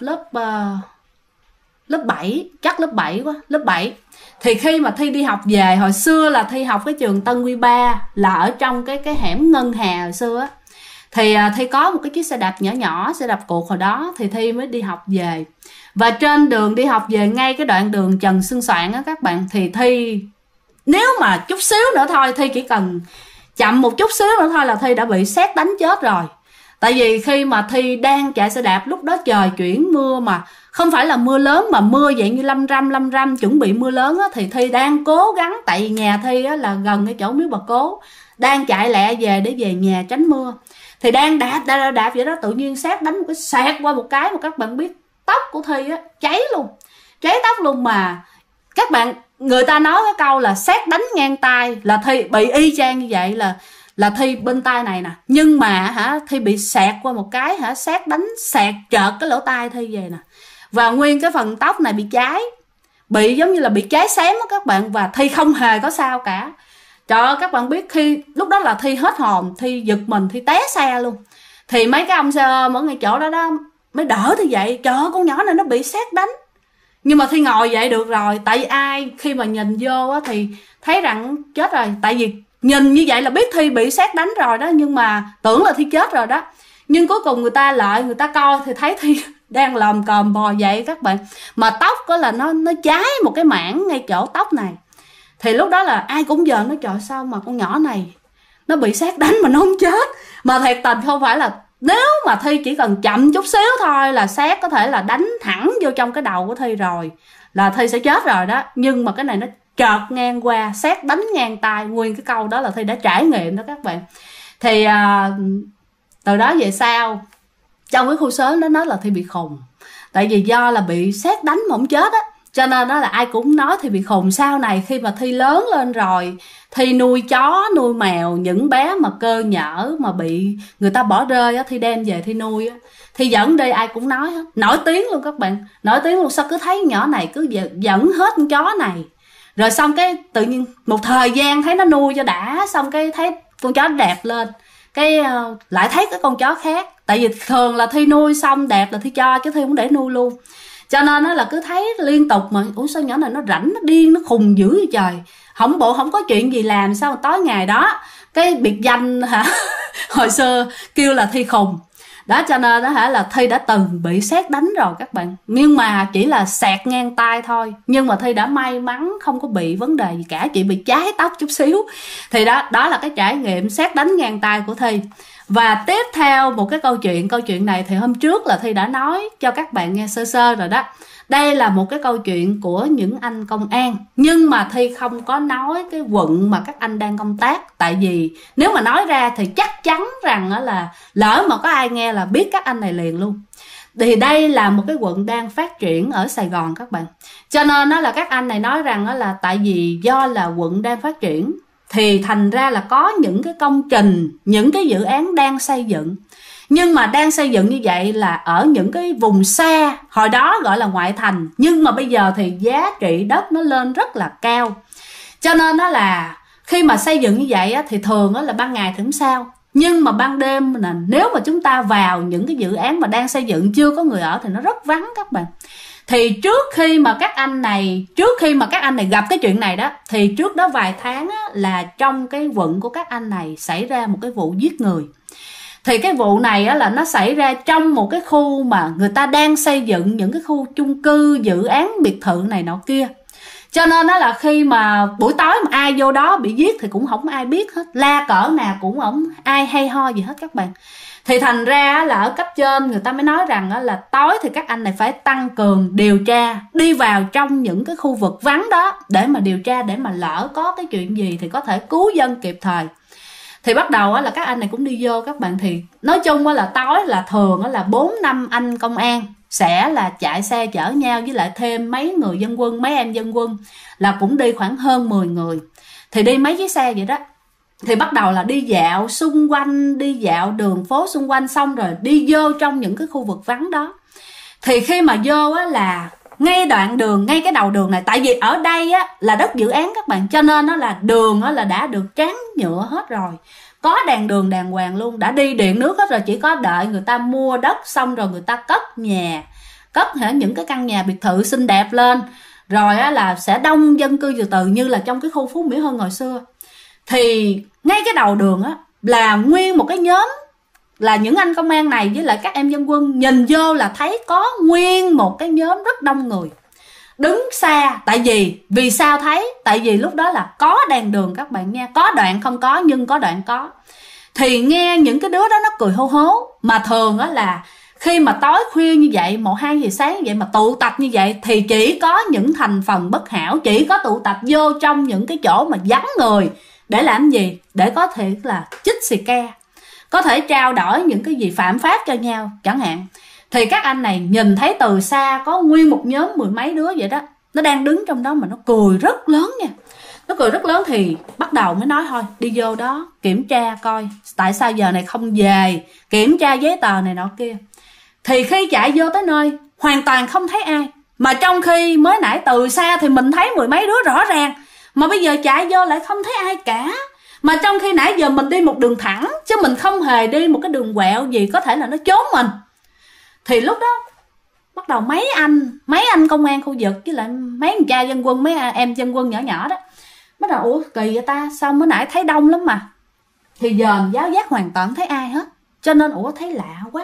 lớp 7, chắc lớp 7 quá, lớp 7. Thì khi mà Thi đi học về, hồi xưa là Thi học cái trường Tân Quy 3, là ở trong cái hẻm Ngân Hà hồi xưa á. Thì Thi có một cái chiếc xe đạp nhỏ, xe đạp cuộc hồi đó, thì Thi mới đi học về. Và trên đường đi học về, ngay cái đoạn đường Trần Xuân Soạn á các bạn, thì Thi nếu mà chút xíu nữa thôi, Thi chỉ cần chậm một chút xíu nữa thôi là Thi đã bị sét đánh chết rồi. Tại vì khi mà Thi đang chạy xe đạp, lúc đó trời chuyển mưa, mà không phải là mưa lớn mà mưa dạng như lâm râm chuẩn bị mưa lớn á, thì Thi đang cố gắng, tại vì nhà Thi á, là gần cái chỗ miếu bà Cố, đang chạy lẹ về để về nhà tránh mưa. Thì đang đạp vậy đó, tự nhiên sét đánh một cái sẹt qua một cái, mà các bạn biết tóc của Thi á cháy tóc luôn. Mà các bạn, người ta nói cái câu là sét đánh ngang tai, là Thi bị y chang như vậy, là Thi bên tai này nè, nhưng mà Thi bị sẹt qua một cái sét đánh sẹt trợt cái lỗ tai Thi về nè, và nguyên cái phần tóc này bị cháy, bị giống như là bị cháy xém á các bạn, và Thi không hề có sao cả. Trời ơi, các bạn biết khi lúc đó là Thi hết hồn, Thi giật mình, Thi té xe luôn. Thì mấy cái ông xe ôm ở ngay chỗ đó đó mới đỡ Thi dậy. Trời ơi, con nhỏ này nó bị sét đánh. Nhưng mà Thi ngồi dậy được rồi. Tại vì ai khi mà nhìn vô á, thì thấy rằng chết rồi. Tại vì nhìn như vậy là biết Thi bị sét đánh rồi đó, nhưng mà tưởng là Thi chết rồi đó. Nhưng cuối cùng người ta coi thì thấy Thi đang lồm cồm bò dậy các bạn. Mà tóc đó là nó cháy một cái mảng ngay chỗ tóc này. Thì lúc đó là ai cũng giỡn, nói trời sao mà con nhỏ này nó bị sét đánh mà nó không chết. Mà thiệt tình không phải là, nếu mà Thi chỉ cần chậm chút xíu thôi là sét có thể là đánh thẳng vô trong cái đầu của Thi rồi, là Thi sẽ chết rồi đó. Nhưng mà cái này nó chợt ngang qua, sét đánh ngang tai, nguyên cái câu đó là Thi đã trải nghiệm đó các bạn. Thì từ đó về sau, trong cái khu xóm nó nói là Thi bị khùng. Tại vì do là bị sét đánh mà không chết á, cho nên đó là ai cũng nói Thi bị khùng. Sau này khi mà Thi lớn lên rồi, Thi nuôi chó, nuôi mèo, những bé mà cơ nhở mà bị người ta bỏ rơi á, Thi đem về Thi nuôi á, Thi dẫn đi ai cũng nói hết, nổi tiếng luôn các bạn, nổi tiếng luôn. Sao cứ thấy nhỏ này cứ dẫn hết con chó này, rồi xong cái tự nhiên một thời gian thấy nó nuôi cho đã, xong cái thấy con chó đẹp lên, cái lại thấy cái con chó khác. Tại vì thường là Thi nuôi xong đẹp là Thi cho, chứ Thi không để nuôi luôn. Cho nên nó là cứ thấy liên tục mà ủa sao nhỏ này nó rảnh, nó điên, nó khùng dữ vậy trời, không có chuyện gì làm sao mà tối ngày đó cái biệt danh hả hồi xưa kêu là Thi khùng đó. Cho nên đó là Thi đã từng bị sét đánh rồi các bạn, nhưng mà chỉ là sẹt ngang tai thôi, nhưng mà Thi đã may mắn không có bị vấn đề gì cả, chỉ bị cháy tóc chút xíu. Thì đó là cái trải nghiệm sét đánh ngang tai của Thi. Và tiếp theo một cái câu chuyện này thì hôm trước là Thi đã nói cho các bạn nghe sơ sơ rồi đó. Đây là một cái câu chuyện của những anh công an, nhưng mà Thi không có nói cái quận mà các anh đang công tác. Tại vì nếu mà nói ra thì chắc chắn rằng là lỡ mà có ai nghe là biết các anh này liền luôn. Thì đây là một cái quận đang phát triển ở Sài Gòn các bạn. Cho nên đó là các anh này nói rằng là tại vì do là quận đang phát triển thì thành ra là có những cái công trình, những cái dự án đang xây dựng. Nhưng mà đang xây dựng như vậy là ở những cái vùng xa, hồi đó gọi là ngoại thành, nhưng mà bây giờ thì giá trị đất nó lên rất là cao. Cho nên đó là khi mà xây dựng như vậy thì thường là ban ngày thì không sao, nhưng mà ban đêm là nếu mà chúng ta vào những cái dự án mà đang xây dựng chưa có người ở thì nó rất vắng các bạn. Thì trước khi mà các anh này gặp cái chuyện này đó, thì trước đó vài tháng là trong cái quận của các anh này xảy ra một cái vụ giết người. Thì cái vụ này là nó xảy ra trong một cái khu mà người ta đang xây dựng những cái khu chung cư, dự án biệt thự này nọ kia. Cho nên đó là khi mà buổi tối mà ai vô đó bị giết thì cũng không ai biết hết, la cỡ nào cũng không ai hay ho gì hết các bạn. Thì thành ra là ở cấp trên người ta mới nói rằng là tối thì các anh này phải tăng cường điều tra, đi vào trong những cái khu vực vắng đó để mà điều tra, để mà lỡ có cái chuyện gì thì có thể cứu dân kịp thời. Thì bắt đầu là các anh này cũng đi vô các bạn. Thì nói chung là tối là thường là 4-5 anh công an sẽ là chạy xe chở nhau, với lại thêm mấy người dân quân, mấy em dân quân là cũng đi khoảng hơn 10 người. Thì đi mấy chiếc xe vậy đó. Thì bắt đầu là đi dạo xung quanh, đi dạo đường phố xung quanh, xong rồi đi vô trong những cái khu vực vắng đó. Thì khi mà vô là ngay đoạn đường, ngay cái đầu đường này, tại vì ở đây là đất dự án các bạn, cho nên là đường là đã được tráng nhựa hết rồi, có đèn đường đàng hoàng luôn, đã đi điện nước hết rồi, chỉ có đợi người ta mua đất xong rồi người ta cất những cái căn nhà biệt thự xinh đẹp lên, rồi là sẽ đông dân cư từ từ như là trong cái khu Phú Mỹ Hưng hồi xưa. Thì ngay cái đầu đường là nguyên một cái nhóm là những anh công an này với lại các em dân quân, nhìn vô là thấy có nguyên một cái nhóm rất đông người đứng xa. Tại vì sao thấy? Tại vì lúc đó là có đèn đường các bạn nha, có đoạn không có nhưng có đoạn có. Thì nghe những cái đứa đó nó cười hô hố. Mà thường là khi mà tối khuya như vậy, 1-2 giờ sáng như vậy mà tụ tập như vậy thì chỉ có những thành phần bất hảo, chỉ có tụ tập vô trong những cái chỗ mà vắng người để làm gì? Để có thể là chích xì ke, có thể trao đổi những cái gì phạm pháp cho nhau chẳng hạn. Thì các anh này nhìn thấy từ xa có nguyên một nhóm 10 mấy đứa vậy đó, nó đang đứng trong đó mà nó cười rất lớn nha. Nó cười rất lớn thì bắt đầu mới nói thôi đi vô đó kiểm tra coi tại sao giờ này không về, kiểm tra giấy tờ này nọ kia. Thì khi chạy vô tới nơi hoàn toàn không thấy ai, mà trong khi mới nãy từ xa thì mình thấy 10 mấy đứa rõ ràng, mà bây giờ chạy vô lại không thấy ai cả. Mà trong khi nãy giờ mình đi một đường thẳng chứ mình không hề đi một cái đường quẹo gì có thể là nó trốn mình. Thì lúc đó bắt đầu mấy anh công an khu vực với lại mấy anh cha dân quân, mấy em dân quân nhỏ nhỏ đó bắt đầu ủa kỳ vậy ta, sao mới nãy thấy đông lắm mà thì giờ giáo giác hoàn toàn thấy ai hết. Cho nên ủa thấy lạ quá,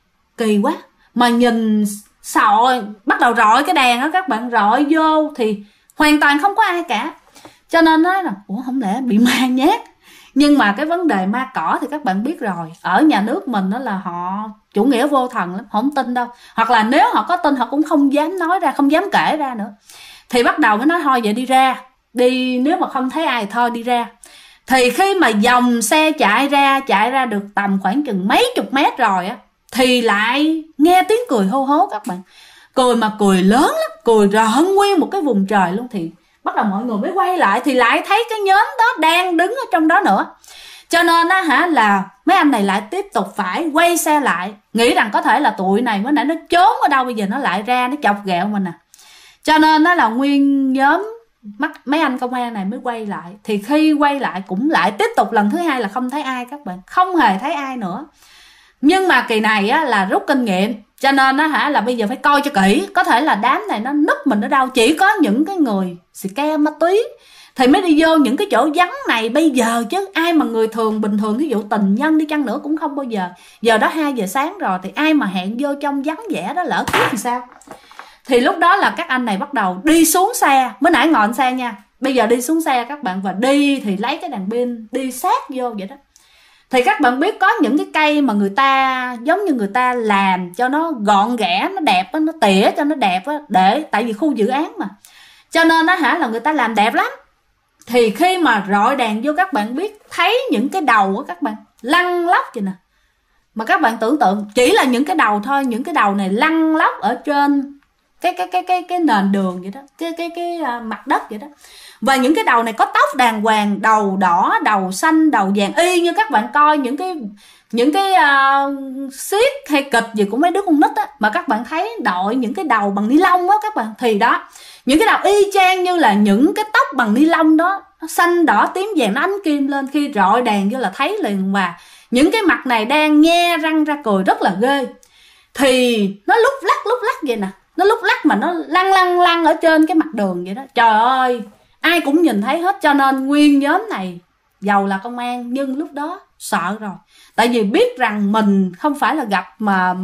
kỳ quá, mà nhìn sợ bắt đầu rọi cái đèn đó các bạn, rọi vô thì hoàn toàn không có ai cả. Cho nên nói là ủa không lẽ bị ma nhát. Nhưng mà cái vấn đề ma cỏ thì các bạn biết rồi, ở nhà nước mình đó là họ chủ nghĩa vô thần lắm, không tin đâu, hoặc là nếu họ có tin họ cũng không dám nói ra, không dám kể ra nữa. Thì bắt đầu mới nói thôi vậy đi ra đi, nếu mà không thấy ai thôi đi ra. Thì khi mà dòng xe chạy ra được tầm khoảng chừng mấy chục mét rồi thì lại nghe tiếng cười hô hố các bạn, cười mà cười lớn lắm, cười rợn nguyên một cái vùng trời luôn. Thì bắt đầu mọi người mới quay lại thì lại thấy cái nhóm đó đang đứng ở trong đó nữa. Cho nên là mấy anh này lại tiếp tục phải quay xe lại, nghĩ rằng có thể là tụi này mới nãy nó trốn ở đâu, bây giờ nó lại ra nó chọc ghẹo mình. Cho nên là nguyên nhóm mấy anh công an này mới quay lại. Thì khi quay lại cũng lại tiếp tục lần thứ hai là không thấy ai các bạn, không hề thấy ai nữa. Nhưng mà kỳ này á, là rút kinh nghiệm, cho nên á là bây giờ phải coi cho kỹ. Có thể là đám này nó núp mình ở đâu, chỉ có những cái người scam ma túy thì mới đi vô những cái chỗ vắng này bây giờ, chứ ai mà người thường bình thường, ví dụ tình nhân đi chăng nữa cũng không bao giờ. Giờ đó 2 giờ sáng rồi thì ai mà hẹn vô trong vắng vẻ đó, lỡ cướp thì sao? Thì lúc đó là các anh này bắt đầu đi xuống xe, mới nãy ngọn xe nha, bây giờ đi xuống xe các bạn, và đi thì lấy cái đèn pin đi sát vô vậy đó. Thì các bạn biết có những cái cây mà người ta giống như người ta làm cho nó gọn ghẽ, nó đẹp á, nó tỉa cho nó đẹp á, để tại vì khu dự án mà, cho nên nó là người ta làm đẹp lắm. Thì khi mà rọi đèn vô các bạn biết thấy những cái đầu á các bạn lăn lóc vậy nè, mà các bạn tưởng tượng chỉ là những cái đầu thôi, những cái đầu này lăn lóc ở trên cái nền đường vậy đó, cái mặt đất vậy đó. Và những cái đầu này có tóc đàng hoàng, đầu đỏ, đầu xanh, đầu vàng, y như các bạn coi những cái xiết hay kịch gì của mấy đứa con nít á, mà các bạn thấy đội những cái đầu bằng ni lông á các bạn, thì đó, những cái đầu y chang như là những cái tóc bằng ni lông đó, nó xanh đỏ tím vàng, nó ánh kim lên, khi rọi đèn vô là thấy liền. Và những cái mặt này đang nhe răng ra cười rất là ghê. Thì nó lúc lắc vậy nè, nó lúc lắc mà nó lăn ở trên cái mặt đường vậy đó. Trời ơi, ai cũng nhìn thấy hết. Cho nên nguyên nhóm này dầu là công an nhưng lúc đó sợ rồi, tại vì biết rằng mình không phải là gặp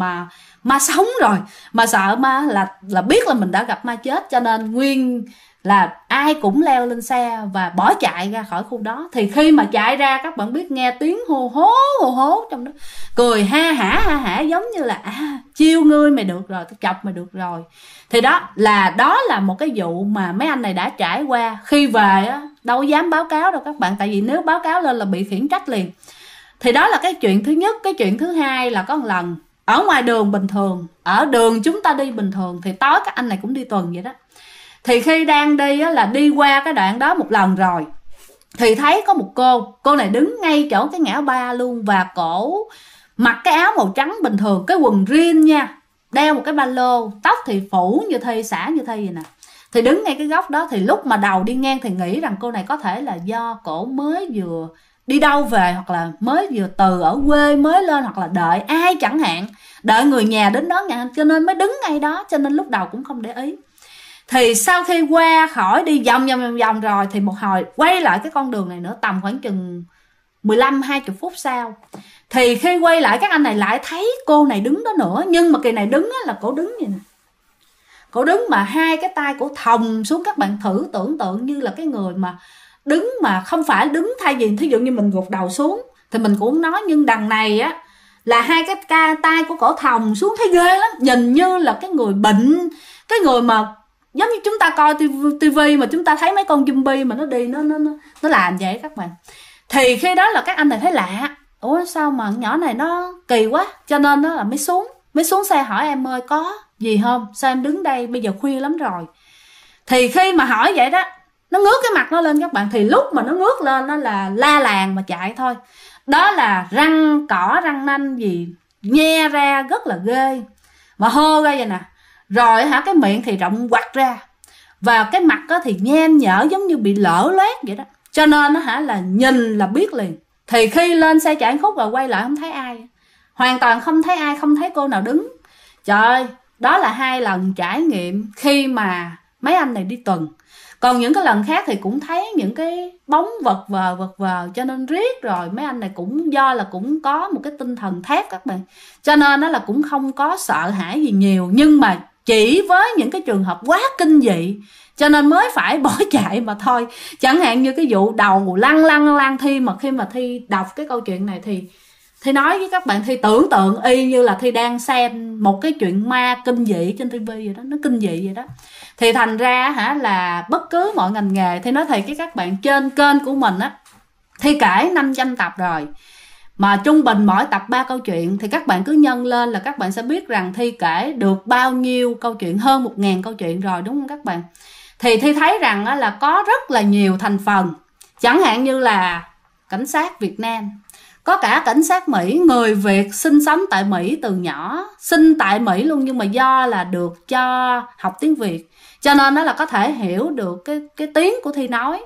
ma sống rồi, mà sợ ma là biết là mình đã gặp ma chết. Cho nên nguyên là ai cũng leo lên xe và bỏ chạy ra khỏi khu đó. Thì khi mà chạy ra các bạn biết nghe tiếng hô hố trong đó, cười ha hả giống như là chiêu ngươi mày được rồi, tôi chọc mày được rồi. Thì đó là một cái vụ mà mấy anh này đã trải qua. Khi về á đâu dám báo cáo đâu các bạn, tại vì nếu báo cáo lên là bị khiển trách liền. Thì đó là cái chuyện thứ nhất. Cái chuyện thứ hai là có một lần ở ngoài đường bình thường, ở đường chúng ta đi bình thường, thì tối các anh này cũng đi tuần vậy đó. Thì khi đang đi á, là đi qua cái đoạn đó một lần rồi, thì thấy có một cô này đứng ngay chỗ cái ngã ba luôn, và cổ mặc cái áo màu trắng bình thường, cái quần jean nha, đeo một cái ba lô, tóc thì phủ như Thi, xả như Thi vậy nè. Thì đứng ngay cái góc đó, thì lúc mà đầu đi ngang thì nghĩ rằng cô này có thể là do cổ mới vừa đi đâu về, hoặc là mới vừa từ ở quê mới lên, hoặc là đợi ai chẳng hạn, đợi người nhà đến đón nhà, cho nên mới đứng ngay đó, cho nên lúc đầu cũng không để ý. Thì sau khi qua khỏi đi vòng rồi, thì một hồi quay lại cái con đường này nữa, tầm khoảng chừng 15-20 phút sau, thì khi quay lại các anh này lại thấy cô này đứng đó nữa. Nhưng mà kỳ này đứng là cổ đứng vậy nè, cổ đứng mà hai cái tay cổ thòng xuống. Các bạn thử tưởng tượng như là cái người mà đứng mà không phải đứng, thay vì thí dụ như mình gục đầu xuống thì mình cũng nói, nhưng đằng này á là hai cái tay của cổ thòng xuống, thấy ghê lắm, nhìn như là cái người bệnh, cái người mà giống như chúng ta coi tivi mà chúng ta thấy mấy con zombie mà nó đi nó làm vậy các bạn. Thì khi đó là các anh này thấy lạ, ủa sao mà nhỏ này nó kỳ quá, cho nên đó là mới xuống xe hỏi em ơi có gì không, sao em đứng đây bây giờ khuya lắm rồi. Thì khi mà hỏi vậy đó, nó ngước cái mặt nó lên các bạn, thì lúc mà nó ngước lên nó là la làng mà chạy thôi. Đó là răng cỏ răng nanh gì nhe ra rất là ghê, mà hô ra vậy nè. Rồi cái miệng thì rộng quặt ra, và cái mặt thì nhem nhở giống như bị lở loét vậy đó. Cho nên là nhìn là biết liền. Thì khi lên xe chạy khúc rồi quay lại không thấy ai, hoàn toàn không thấy ai, không thấy cô nào đứng. Trời ơi, đó là 2 lần trải nghiệm khi mà mấy anh này đi tuần. Còn những cái lần khác thì cũng thấy những cái bóng vật vờ, cho nên riết rồi mấy anh này cũng do là cũng có một cái tinh thần thép các bạn, cho nên nó là cũng không có sợ hãi gì nhiều. Nhưng mà chỉ với những cái trường hợp quá kinh dị cho nên mới phải bỏ chạy mà thôi. Chẳng hạn như cái vụ đầu lăn Thi, mà khi mà Thi đọc cái câu chuyện này thì nói với các bạn, Thi tưởng tượng y như là Thi đang xem một cái chuyện ma kinh dị trên TV vậy đó, nó kinh dị vậy đó. Thì thành ra là bất cứ mọi ngành nghề, thì nói thiệt với các bạn, trên kênh của mình á, Thi kể 500 tập rồi, mà trung bình mỗi tập 3 câu chuyện, thì các bạn cứ nhân lên là các bạn sẽ biết rằng Thi kể được bao nhiêu câu chuyện, hơn 1000 câu chuyện rồi, đúng không các bạn? Thì Thi thấy rằng là có rất là nhiều thành phần. Chẳng hạn như là cảnh sát Việt Nam, có cả cảnh sát Mỹ, người Việt sinh sống tại Mỹ từ nhỏ, sinh tại Mỹ luôn, nhưng mà do là được cho học tiếng Việt cho nên nó là có thể hiểu được cái tiếng của Thi nói.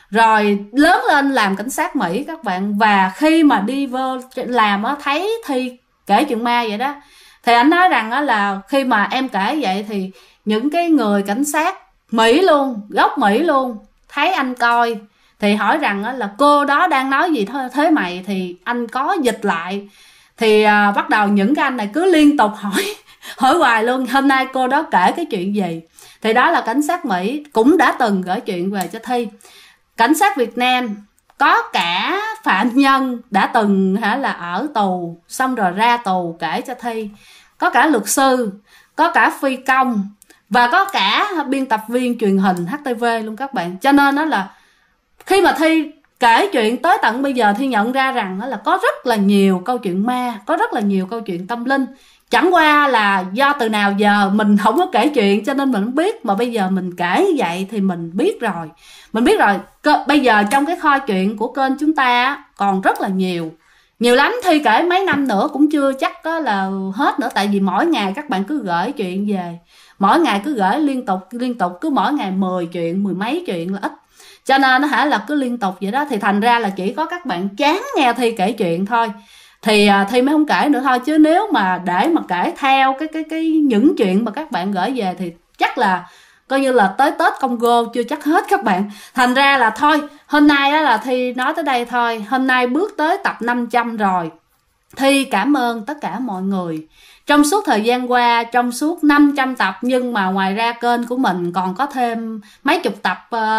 Rồi lớn lên làm cảnh sát Mỹ các bạn, và khi mà đi vô làm á, thấy Thi kể chuyện ma vậy đó, thì anh nói rằng á là khi mà em kể vậy thì những cái người cảnh sát Mỹ luôn, gốc Mỹ luôn, thấy anh coi thì hỏi rằng á là cô đó đang nói gì thế mày, thì anh có dịch lại. Thì bắt đầu những cái anh này cứ liên tục hỏi hoài luôn, hôm nay cô đó kể cái chuyện gì. Thì đó là cảnh sát Mỹ cũng đã từng gửi chuyện về cho Thi. Cảnh sát Việt Nam có cả phạm nhân đã từng là ở tù xong rồi ra tù kể cho Thi, có cả luật sư, có cả phi công, và có cả biên tập viên truyền hình HTV luôn các bạn. Cho nên đó là khi mà Thi kể chuyện tới tận bây giờ, Thi nhận ra rằng là có rất là nhiều câu chuyện ma, có rất là nhiều câu chuyện tâm linh. Chẳng qua là do từ nào giờ mình không có kể chuyện cho nên mình không biết, mà bây giờ mình kể như vậy thì mình biết rồi. Mình biết rồi, bây giờ trong cái kho chuyện của kênh chúng ta còn rất là nhiều lắm. Thi kể mấy năm nữa cũng chưa chắc là hết nữa, tại vì mỗi ngày các bạn cứ gửi chuyện về, mỗi ngày cứ gửi liên tục, cứ mỗi ngày 10 chuyện, 10 mấy chuyện là ít, cho nên nó là cứ liên tục vậy đó. Thì thành ra là chỉ có các bạn chán nghe Thi kể chuyện thôi thì Thi mới không kể nữa thôi. Chứ nếu mà để mà kể theo cái những chuyện mà các bạn gửi về thì chắc là coi như là tới Tết Congo chưa chắc hết các bạn. Thành ra là thôi, hôm nay đó là Thi nói tới đây thôi. Hôm nay bước tới tập 500 rồi. Thi cảm ơn tất cả mọi người trong suốt thời gian qua, trong suốt 500 tập. Nhưng mà ngoài ra kênh của mình còn có thêm mấy chục tập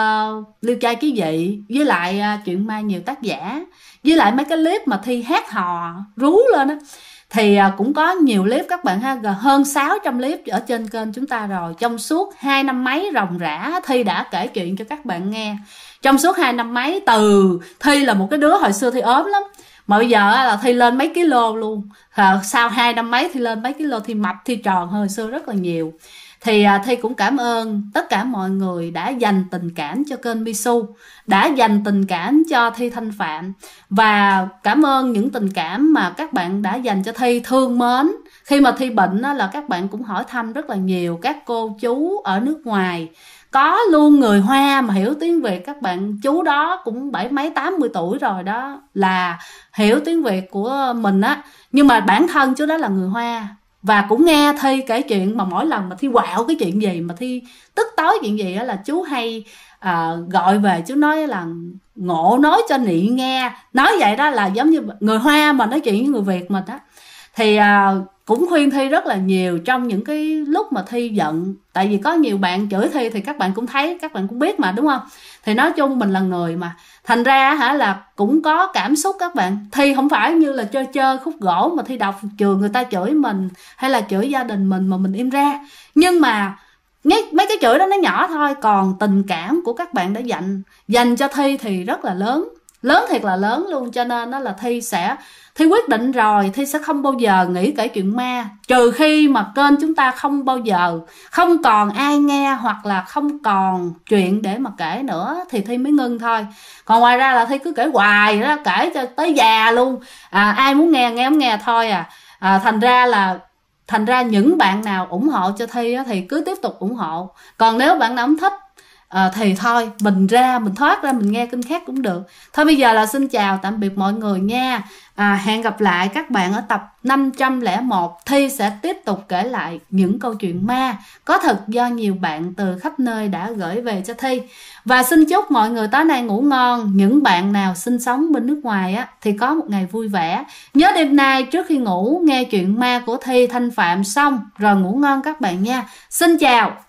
liêu trai ký dị, với lại chuyện ma nhiều tác giả, với lại mấy cái clip mà Thi hát hò rú lên á, thì cũng có nhiều clip các bạn ha, hơn 600 clip ở trên kênh chúng ta rồi. Trong suốt 2 năm mấy ròng rã, Thi đã kể chuyện cho các bạn nghe. Trong suốt 2 năm mấy, từ Thi là một cái đứa hồi xưa Thi ốm lắm, mà bây giờ là Thi lên mấy kilo luôn. Sau 2 năm mấy Thi lên mấy kilo, Thi mập, Thi tròn hơn hồi xưa rất là nhiều. Thì Thi cũng cảm ơn tất cả mọi người đã dành tình cảm cho kênh Misu, đã dành tình cảm cho Thi Thanh Phạm, và cảm ơn những tình cảm mà các bạn đã dành cho Thi, thương mến. Khi mà Thi bệnh là các bạn cũng hỏi thăm rất là nhiều. Các cô chú ở nước ngoài, có luôn người Hoa mà hiểu tiếng Việt, các bạn chú đó cũng 70 mấy 80 tuổi rồi đó, là hiểu tiếng Việt của mình á, nhưng mà bản thân chú đó là người Hoa, và cũng nghe Thi kể chuyện. Mà mỗi lần mà Thi quạo cái chuyện gì, mà Thi tức tối chuyện gì là chú hay gọi về, chú nói là ngộ nói cho nị nghe. Nói vậy đó là giống như người Hoa mà nói chuyện với người Việt mình đó. Thì cũng khuyên Thi rất là nhiều trong những cái lúc mà Thi giận. Tại vì có nhiều bạn chửi Thi thì các bạn cũng thấy, các bạn cũng biết mà, đúng không? Thì nói chung mình là người mà, thành ra là cũng có cảm xúc các bạn. Thi không phải như là chơi khúc gỗ mà Thi đọc trường người ta chửi mình hay là chửi gia đình mình mà mình im ra. Nhưng mà mấy cái chửi đó nó nhỏ thôi, còn tình cảm của các bạn đã dành cho Thi thì rất là lớn thiệt là lớn luôn. Cho nên đó là Thi quyết định rồi, Thi sẽ không bao giờ nghĩ kể chuyện ma, trừ khi mà kênh chúng ta không bao giờ, không còn ai nghe hoặc là không còn chuyện để mà kể nữa thì Thi mới ngưng thôi. Còn ngoài ra là Thi cứ kể hoài đó, kể cho tới già luôn. Ai muốn nghe không nghe thôi thành ra những bạn nào ủng hộ cho Thi thì cứ tiếp tục ủng hộ. Còn nếu bạn nào không thích thì thôi, mình thoát ra mình nghe kênh khác cũng được. Thôi bây giờ là xin chào tạm biệt mọi người nha. Hẹn gặp lại các bạn ở tập 501. Thi sẽ tiếp tục kể lại những câu chuyện ma có thật do nhiều bạn từ khắp nơi đã gửi về cho Thi. Và xin chúc mọi người tối nay ngủ ngon. Những bạn nào sinh sống bên nước ngoài thì có một ngày vui vẻ. Nhớ đêm nay trước khi ngủ nghe chuyện ma của Thi Thanh Phạm xong rồi ngủ ngon các bạn nha. Xin chào.